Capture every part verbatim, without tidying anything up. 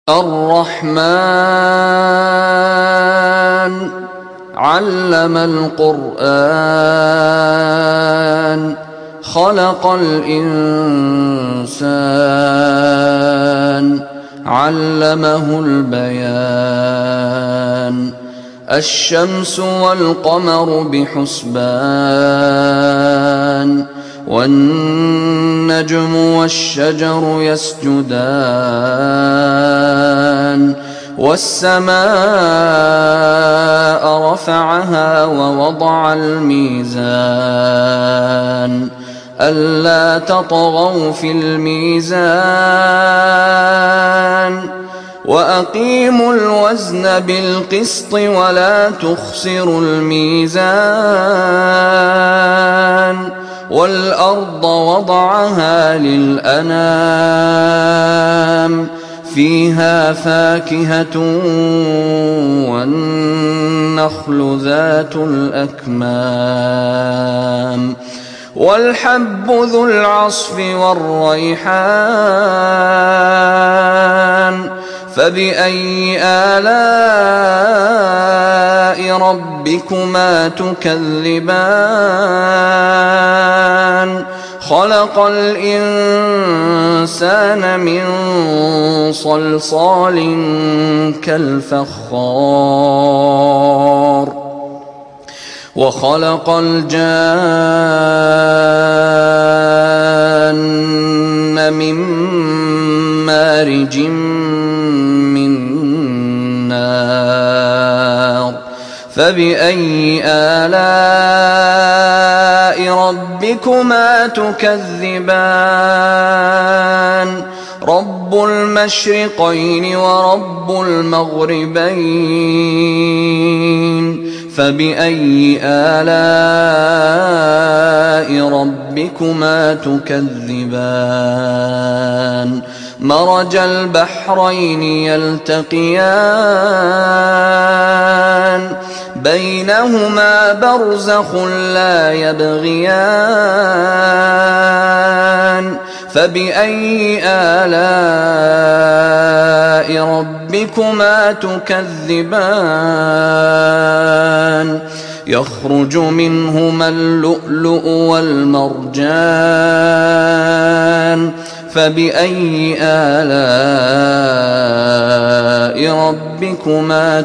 الرحمن علم القرآن خلق الإنسان علمه البيان الشمس والقمر بحسبان والنجم والشجر يسجدان والسماء رفعها ووضع الميزان ألا تطغوا في الميزان وأقيموا الوزن بالقسط ولا تخسروا الميزان والأرض وضعها للأنام فيها فاكهة والنخل ذات الأكمام والحب ذو العصف والريحان فبأي آلاء ربكما تكذبان خلق الإنسان من صلصال كالفخار وخلق الجان من مارج من نار فبأي آلاء ربكما تكذبان رب المشرقين ورب المغربين فبأي آلاء ربكما تكذبان مرج البحرين يلتقيان بينهما برزخ لا يبغيان فبأي آلاء ربكما تكذبان يخرج منهما اللؤلؤ والمرجان فبأي آلاء ربكما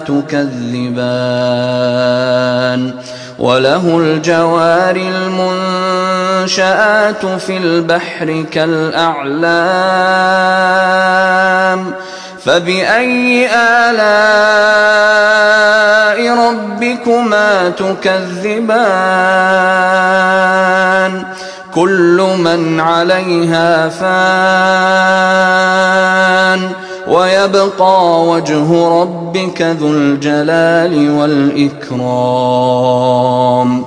تكذبان وله الجوار المنشآت في البحر كالأعلام فبأي آلاء ربكما تكذبان كل من عليها فان ويبقى وجه ربك ذو الجلال والإكرام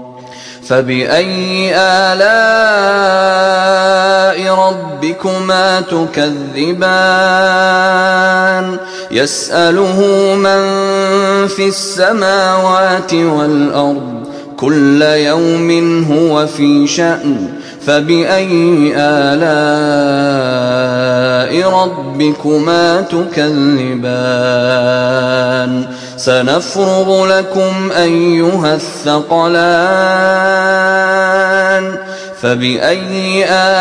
فبأي آلاء ربكما تكذبان يسأله من في السماوات والأرض كل يوم هو في شأن فبأي آلاء ربكما تكذبان سنفرغ لكم أيها الثقلان فبأي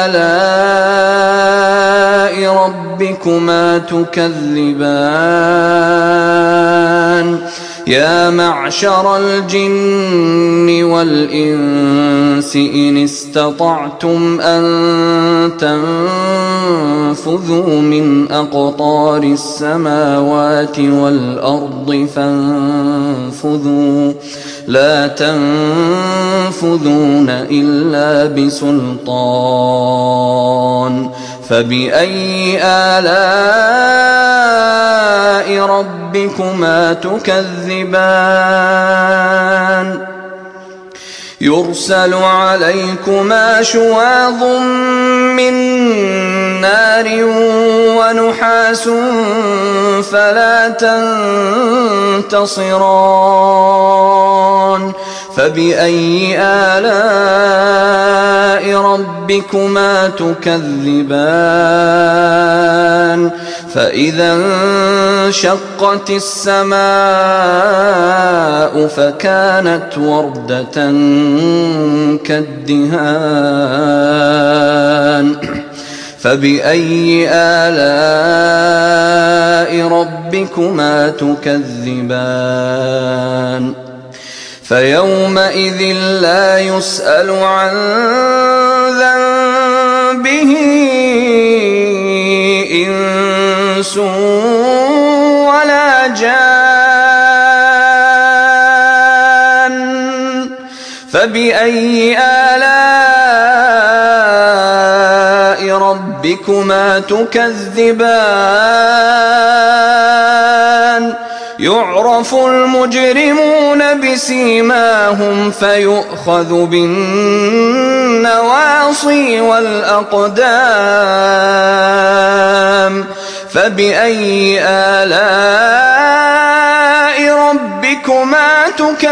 آلاء ربكما تكذبان يا معشر الجن والإنس إن استطعتم أن تنفذوا من أقطار السماوات والأرض فانفذوا لا تنفذون إلا بسلطان فبأي آلاء ربكما تكذبان يرسل عليكما شواظ من نار ونحاس فلا تنتصران فبأي آلاء ربكما تكذبان فإذا انشقت السماء فكانت وردة كالدهان فبأي آلاء ربكما تكذبان فيومئذ لا يسأل عن ذنبه إنس ولا جان فبأي آلاء ربكما تكذبان يعرف المجرمون بسيماهم فيؤخذ بالنواصي والأقدام فبأي آلاء ربكما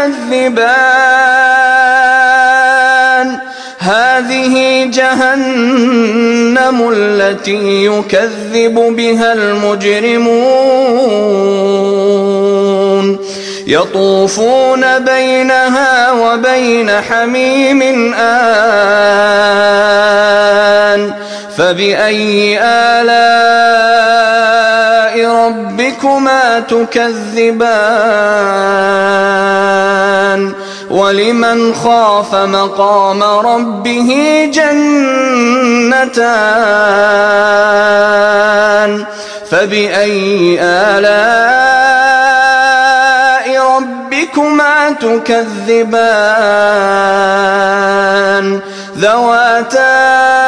تكذبان هذه جهنم التي يكذب بها المجرمون يطوفون بينها وبين حميم آن فبأي آلاء ربكما تكذبان ولمن خاف مقام ربه جنتان فبأي آلاء ربكما تكذبان ذواتا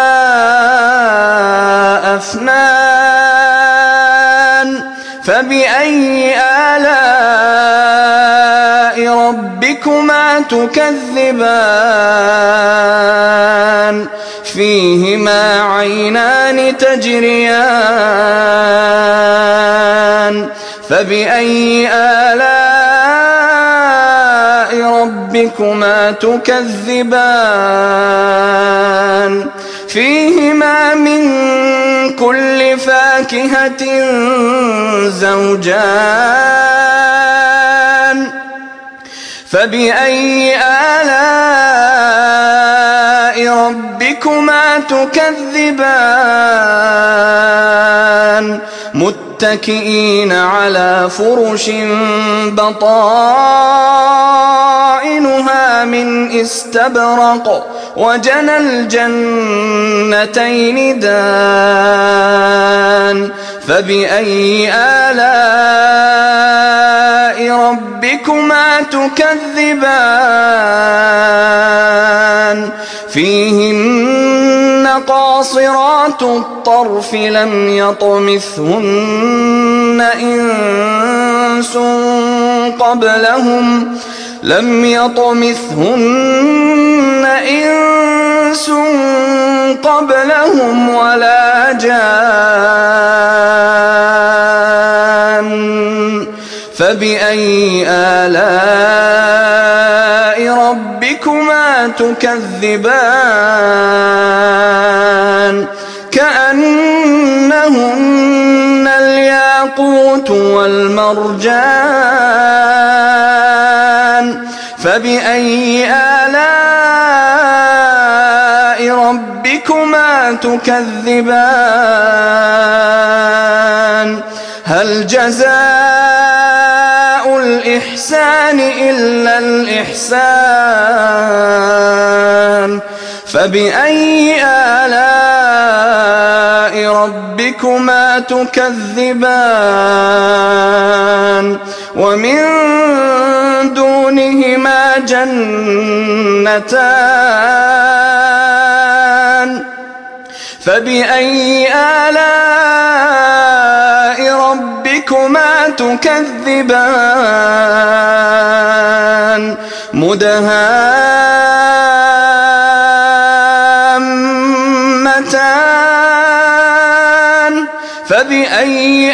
أفنان فبأي آلاء ربكما تكذبان فيهما عينان تجريان فبأي آلاء ربكما تكذبان فيهما من كل فاكهة زوجان فبأي آلاء ربكما تكذبان متكئين على فرش بطائنها من استبرق وجنى الجنتين دان فبأي آلاء ربكما تكذبان فيهن قاصرات الطرف لم يطمثهن إنس قبلهم لم يطمثهن إنس قبلهم ولا جان فبأي آلاء ربكما تكذبان كأنهن الياقوت والمرجان فبأي آلاء ربكما تكذبان هل جزاء الإحسان إلا الإحسان فبأي آلاء ربكما تكذبان ومن دونهما جنتان فبأي آلاء ربكما تكذبان مدهامتان فبأي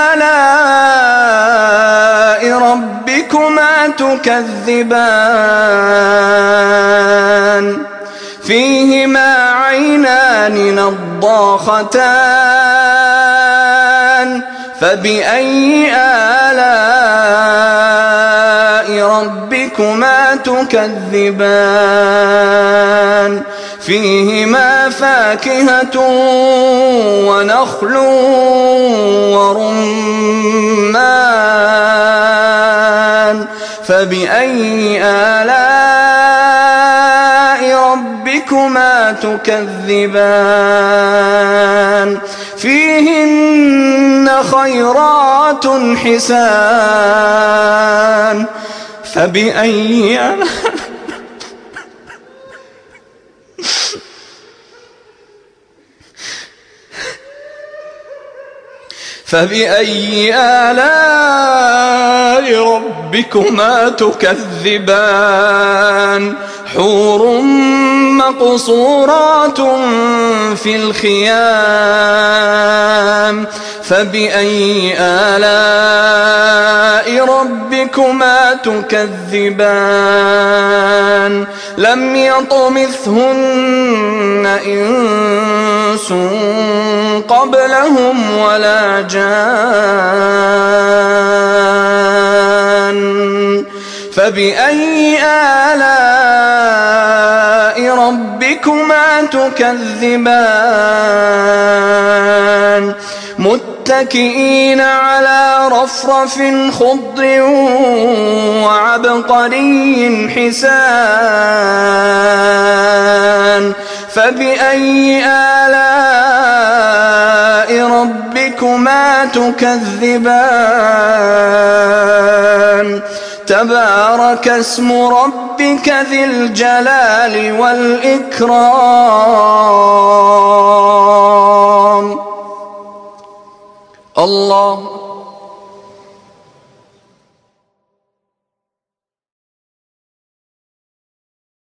آلاء ربكما تكذبان فيهما عينان نضاختان فبأي آلاء ربكما تكذبان فيهما فاكهة ونخل ورمان فبأي آلاء ربكما تكذبان فيهن خيرات حسان فبأي آلاء فبأي آلاء ربكما تكذبان حور مقصورات في الخيام فبأي آلاء ربكما تكذبان لم يطمثهن إنس قبلهم ولا جان فبأي آلاء ربكما تكذبان متكئين على رفرف خضر وعبقري حسان فبأي آلاء ربكما تكذبان تبارك اسم ربك ذي الجلال والإكرام الله